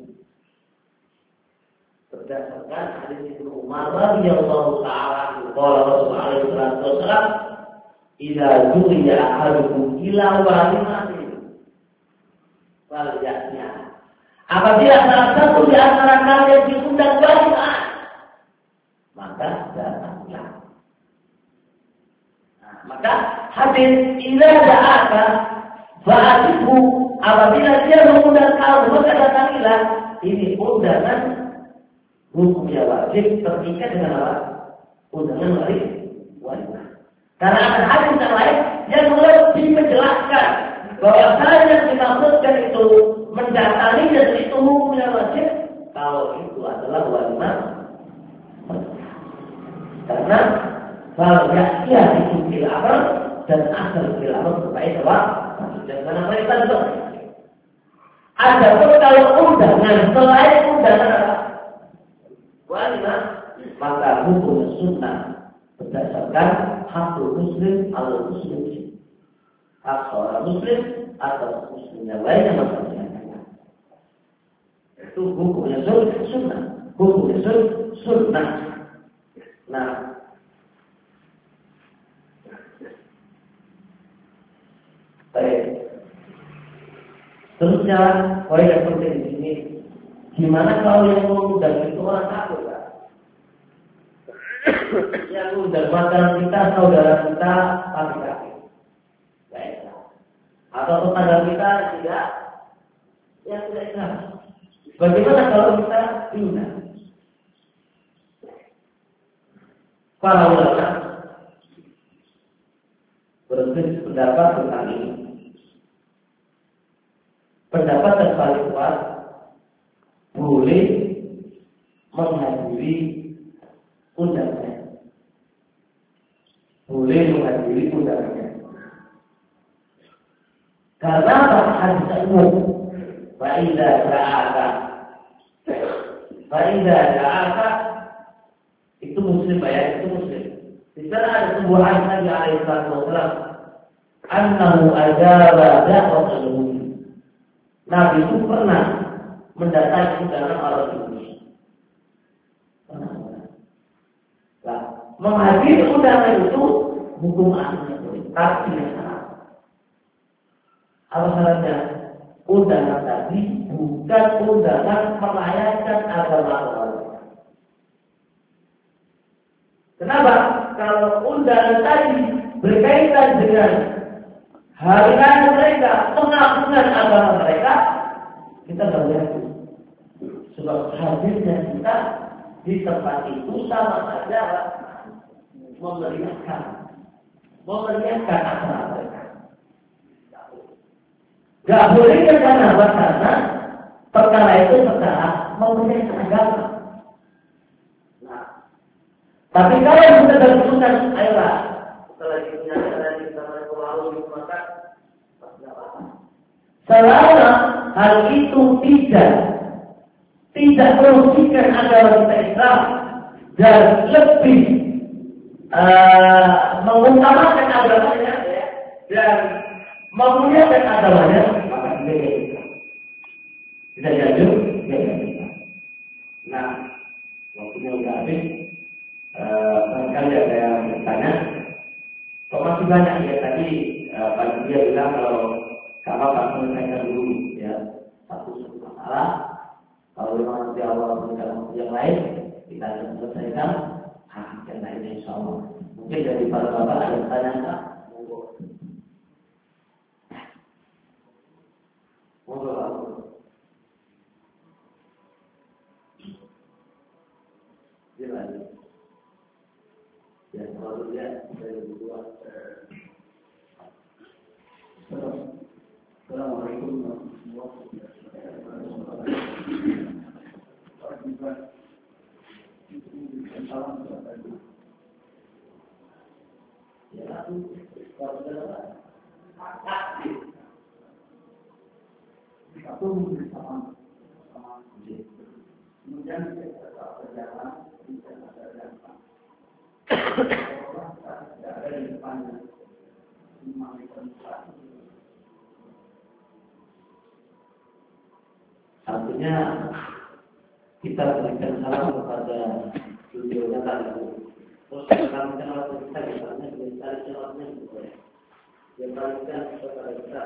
Berdasarkan hadis Ibnu Umar radhiyallahu taala anhu, qala Rasulullah sallallahu alaihi wasallam, "Idza du'iya ahadukum ila walimatin fal ya'tiha." Apabila salah satu di antara kalian diundang walimah, maka datanglah. Maka hadis idza da'aka fa'atihu, apabila dia mengundang kamu maka datangilah. Ini undangan hukumnya wajib terikat dengan apa? Undangan walimah. Karena ada hadis yang lain yang lebih menjelaskan bahwa yang dimaksudkan itu mendatangi dan itu hukumnya wajib kalau itu adalah walimah. Karena kalau ia itu bil amr dan asal bil amr terkait apa? Dan karena mereka juga ada pun kalau undangan selain undangan apa? Walimah, maka hukum sunnah berdasarkan hakul muslim al muslim, hak seorang muslim atau muslim yang lainnya maksudnya. Itu hukumnya sunnah, hukumnya sunnah. Nah, baik. Terusnya, poin yang penting di sini, gimana kalau yang mengundang itu orang kafir, kan? Yang mengundang mantan kita, saudara kita, kafir kafir, baik. Atau tetangga kita tidak, yang tidak Islam. Bagaimana kalau kita diundang? Para ulama berselisih pendapat tentang ini. Pendapat yang paling kuat boleh menghadiri undangannya. Boleh menghadiri undangannya. Karena hadis umum, fa'idza ja'aka itu muslim ya, itu muslim. Di sana ada sebuah hadis Nabi alaihi wasallam, annahu ajaba da'watal muslim. Nabi itu pernah mendatangi undangan orang Indonesia. Nah, menghadiri undangan itu hukum aslinya boleh, tapi yang salah. Apa salahnya? Undangan tadi bukan undangan merayakan agama Allah. Kenapa? Kalau undangan tadi berkaitan dengan hari raya mereka, pengakuan agama mereka, kita berlaku. Sebab hadirnya kita di tempat itu sama saja memeriahkan acara mereka. Gak boleh karena perkara itu perkara memeriahkan agama. Nah, tapi kalau kita berkesukaan, ayolah setelah dinyatakan kita lalu maka selama hal itu tidak merugikan agama kita Islam dan lebih mengutamakan agamanya dan memuliakan agamanya, maka kita jujur. Nah, waktunya sudah habis. Barangkali ada yang bertanya. Kok masih banyak ya tadi Pak dia bilang kalau apa selesaikan dulu ya satu masalah. Kalau memang nanti Allah berikan yang lain kita akan selesaikan yang lainnya insya Allah. Mungkin dari para bapak ada pertanyaan. Monggo. Gimana? Ya, kalau dia dari berdua. Assalamualaikum warahmatullahi wabarakatuh. Ya, kalau satu sama kemudian kita berjalan tidak ada yang tidak ada di depan artinya kita berikan salam kepada beliaunya tadi. Terus kami kenal kita misalnya kita jawabnya boleh. Yang berikan kepada kita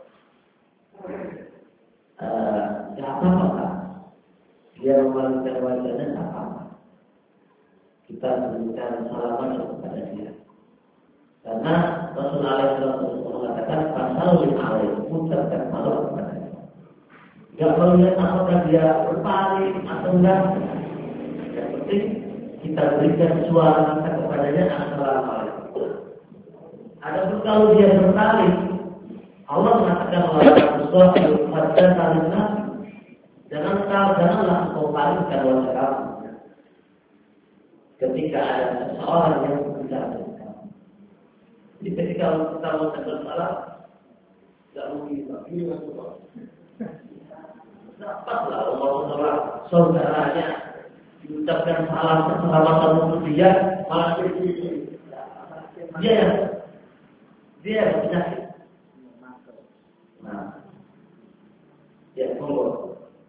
ya apa-apa. Dia memberikan wajahnya apa? Kita berikan salaman kepada dia. Karena Rasulullah SAW mengatakan pasal yang alaih mengucapkan salam kepada dia. Tidak perlu lihat apakah dia berpaling atau enggak. Yang penting kita berikan suara kita kepadanya assalamualaikum. Adapun kalau dia berpaling, Allah mengatakan janganlah engkau palingkan wajah kamu ketika ada seseorang yang berbicara dengan kamu. Jadi ketika kita mengucapkan salam, tidak mungkin begini Rasulullah. Dapatlah Allah saudaranya diucapkan salam keselamatan untuk dia, malah dia yang penyakit. Nah, ya monggo.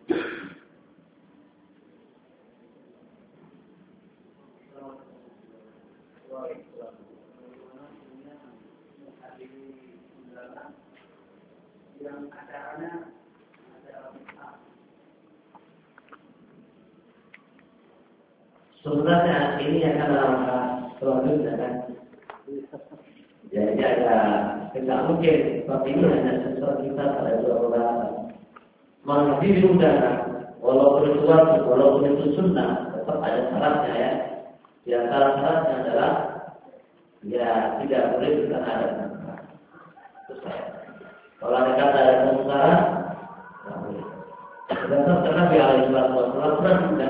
Yang acaranya sebenarnya ini akan rangka selanjutnya kan. Jadi ada tidak mungkin seperti ini hanya sesuatu kita pada dua orang. Menghadiri udara, walaupun itu sunnah, tetap ada syaratnya ya. Di antara syaratnya adalah ya tidak boleh kita ada. Kalau ada kata ada kemungkaran, tidak boleh. Berdasarkan Nabi Alaihi Wasallam pernah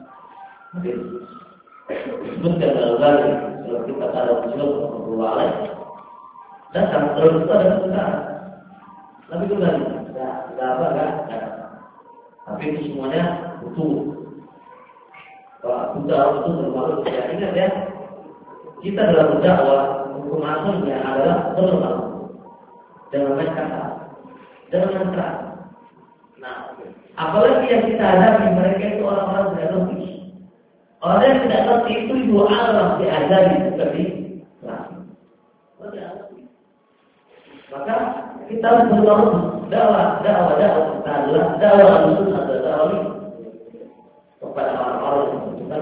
disebutkan dalam balik kalau kita taruh Rasul Sallallahu Alaihi datang terus itu ada kemungkaran. Tapi itu tidak apa enggak. Tapi itu semuanya butuh. Kalau butuh itu terlalu ya ingat ya. Kita dalam berdakwah hukum asalnya adalah berlalu. Jangan main kata, jangan main keras. Nah, apalagi yang kita hadapi mereka itu orang-orang tidak ngerti. Orang yang tidak ngerti itu dua alam diajari seperti maka kita harus berlalu dakwah kita adalah dakwah sunnah dan dakwah kepada orang-orang yang membutuhkan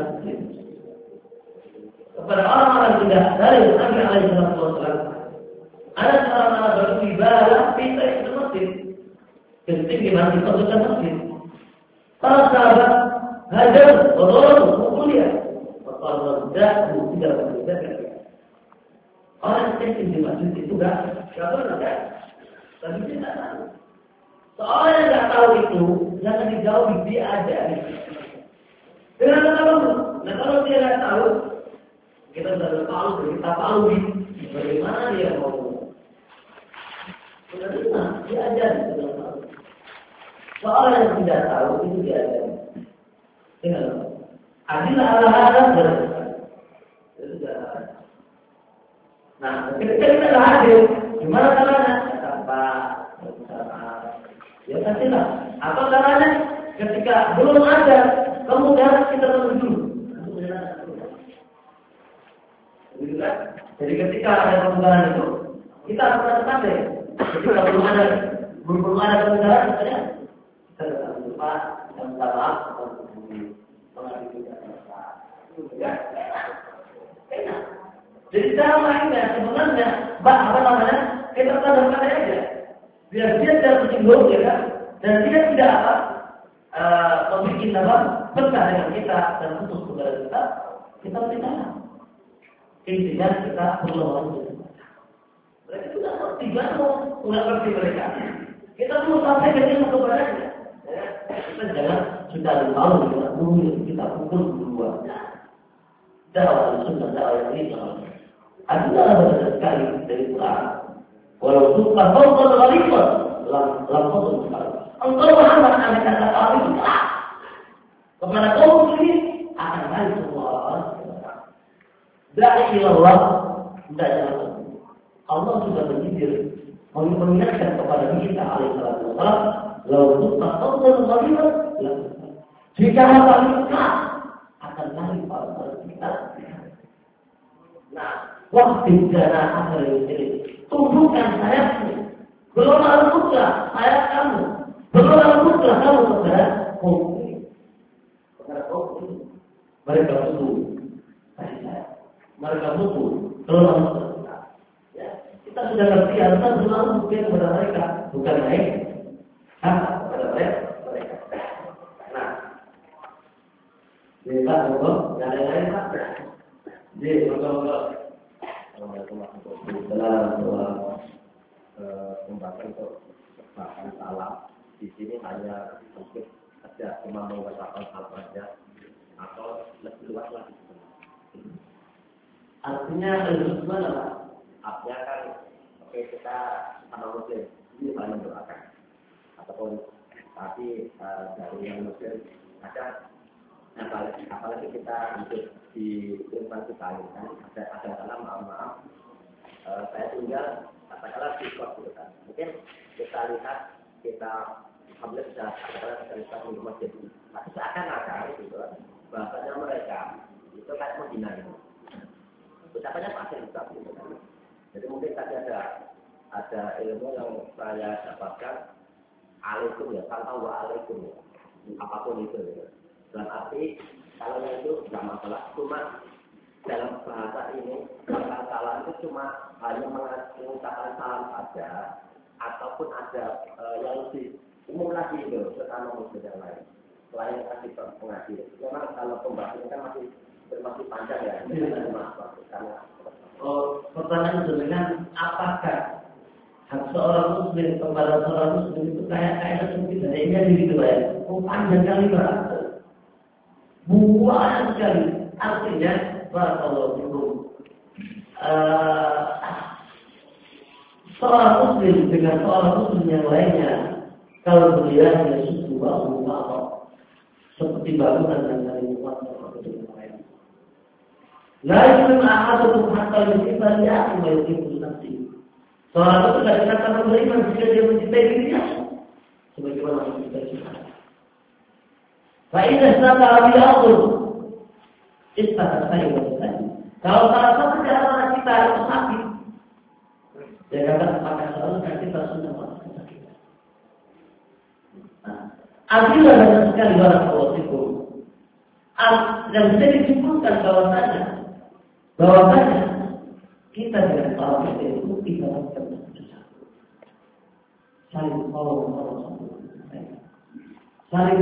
kepada orang-orang yang tidak dari Nabi Alaihi Wasallam. Ada cara-cara beribadah kita itu masjid. Ketika gimana kita masuk masjid. Para sahabat hajar, berdoa, pukul dia. Kalau tidak berbeda. Orang yang di masjid itu enggak boleh kan? Tapi dia tidak tahu. Soalnya yang tidak tahu itu jangan dijauhi, dia ada. Dengan tahu. Nah kalau dia tidak tahu, kita sudah tahu, kita tahu bagaimana dia mau. Benar, dia ajar sudah tahu. Soal yang tidak tahu itu dia ajar. Ingat, adilah ala berdoa. Itu sudah. Nah, ketika kita tidak hadir, gimana caranya? Tanpa ya kasihlah. Apa caranya? Ketika belum ada, kemudian kita menuju. Jadi ketika ada kemudahan itu, kita harus sampai. Ketika belum ada kemudahan, misalnya kita datang lupa dan minta maaf atau mengambil tidak. Enak. Jadi cara lainnya sebenarnya, kita tanamkan aja. Biar dia tidak tersinggung, ya kan? Dan dia tidak membuat apa? Berkah dengan kita dan putus kepada kita berbicara. Intinya kita perlu membantu. Mereka itu tidak ngerti, nggak ngerti mereka. Kita perlu sampai ke ilmu kepadanya. Kita jangan sudah tahu kita pukul dua. Dakwah sunnah dakwah ini adalah benar sekali dari Quran. Walau sumpah kau berkalimat, langsung engkau Muhammad akan kata kami kepada kaum ini akan balik semua orang. Dari Allah tidak jalan. Allah sudah mengingatkan kepada kita alaihi wasallam, lalu sumpah kau berkalimat Jika harta kita akan lari pada kita. Nah, waktu bicara akhir ini, tumbuhkan sayapmu. Gelombang putra, sayap kamu. Gelombang putra kamu kepada kopi. Kepada kopi. Mereka butuh kasih sayap. Mereka butuh gelombang putra. Ya, kita sudah ngerti harta selalu bukan kepada mereka, bukan naik. Kepada mereka. Nah, dia tak boleh, yang lain tak. Dia betul-betul. Pembahasan untuk bahkan salah di sini hanya mungkin ada cuma mengatakan hal saja atau lebih luas lagi. Artinya lebih mana Pak? Artinya kan oke kita sama muslim ini hanya mendoakan ataupun tapi dari yang muslim ada apalagi kita hidup di lingkungan kita ini kan ada dalam maaf saya tinggal katakanlah di kos gitu kan. Mungkin kita lihat kita alhamdulillah sudah katakanlah kita lihat di rumah jadi masih seakan-akan gitu kan. Bahasanya mereka itu kayak menghina itu. Ucapannya pasti tetap gitu kan. Jadi mungkin tadi ada ilmu yang saya dapatkan alaikum ya, tanpa wa alaikum ya. Apapun itu ya. Dalam arti kalau itu tidak masalah, cuma dalam bahasa ini kata salam itu cuma hanya mengucapkan salam saja ataupun ada yang lebih umum lagi itu sesama muslim yang lain selain kasih pengaji. Memang kalau pembahasannya kan masih panjang ya. Karena pertanyaan dengan apakah hak seorang muslim kepada seorang muslim itu kayak seperti adanya gitu ya? Panjang kali Pak. Buah sekali. Artinya barakallahu fikum. Seorang muslim dengan seorang muslim yang lainnya kalau berliannya suku Allah seperti bangunan yang saling menguatkan satu dengan lain. Lain ahadun hatta yusifa li'ati wa yusifu nafsi. Seorang itu tidak dikatakan beriman jika dia mencintai dirinya sebagaimana mencintai Tuhan. Fa'idha sata al-ya'udhu istahad saya bertanya. Kalau salah satu di antara kita itu sakit, dia kata maka seharusnya kita sudah melakukan sakit. Adillah banyak sekali barakallahu fikum. Dan bisa disimpulkan bahwasanya kita dengan orang muslim itu tidak akan bersatu. Saling tolong saling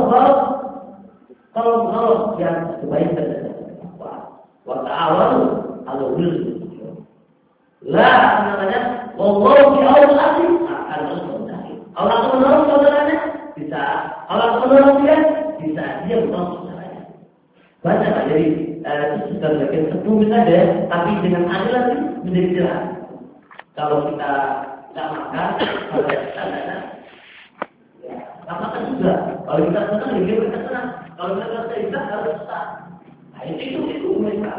tolong yang kebaikan dan wa ta'awanu 'alal birri la namanya wallahu fi auni Allah akan menolong saudaranya bisa Allah akan menolong dia bisa dia menolong saudaranya banyak jadi itu sudah bagian sepuluh saja tapi dengan adilan menjadi jelas kalau kita tidak makan kalau kita tidak makan juga kalau kita senang ya kita senang kalau kita rasa harus susah. Nah, itu mereka.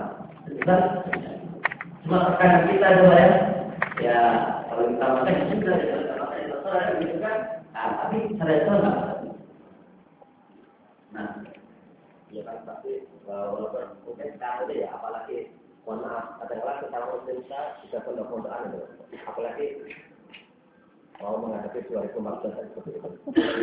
Cuma tekanan kita adalah ya kalau kita makan juga ya kalau kita makan gitu kan. Tapi saya salah. Nah, ya kan tapi walaupun mungkin tahu deh ya apalagi mohon maaf kadang-kadang secara Indonesia juga pondok-pondokan itu apalagi mau menghadapi 2014 seperti itu.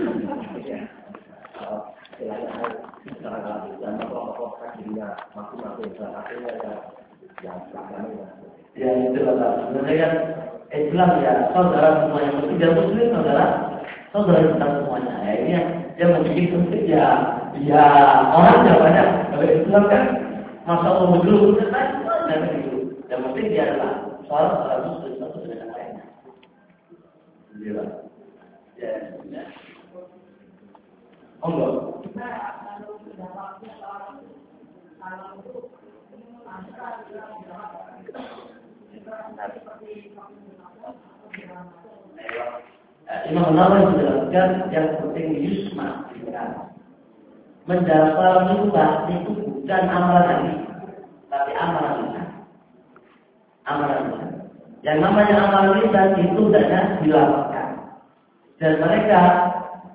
Istilahnya secara lagi dan kelompok kajiannya masing-masing dan akhirnya ya sebenarnya ya itu lah sebenarnya kan Islam ya saudara semua yang tidak muslim saudara kita semuanya ya ini yang menjadi konflik ya orang banyak kalau Islam kan masa Allah dulu dan begitu yang penting dia adalah soal muslim satu dengan lainnya jelas ya Allah. Imam Nawawi menjelaskan yang penting yusma mendaftar nyumbang itu bukan amalan tapi amalan lisan. Amalan lisan. Yang namanya amalan lisan itu hendaknya dilaporkan dan mereka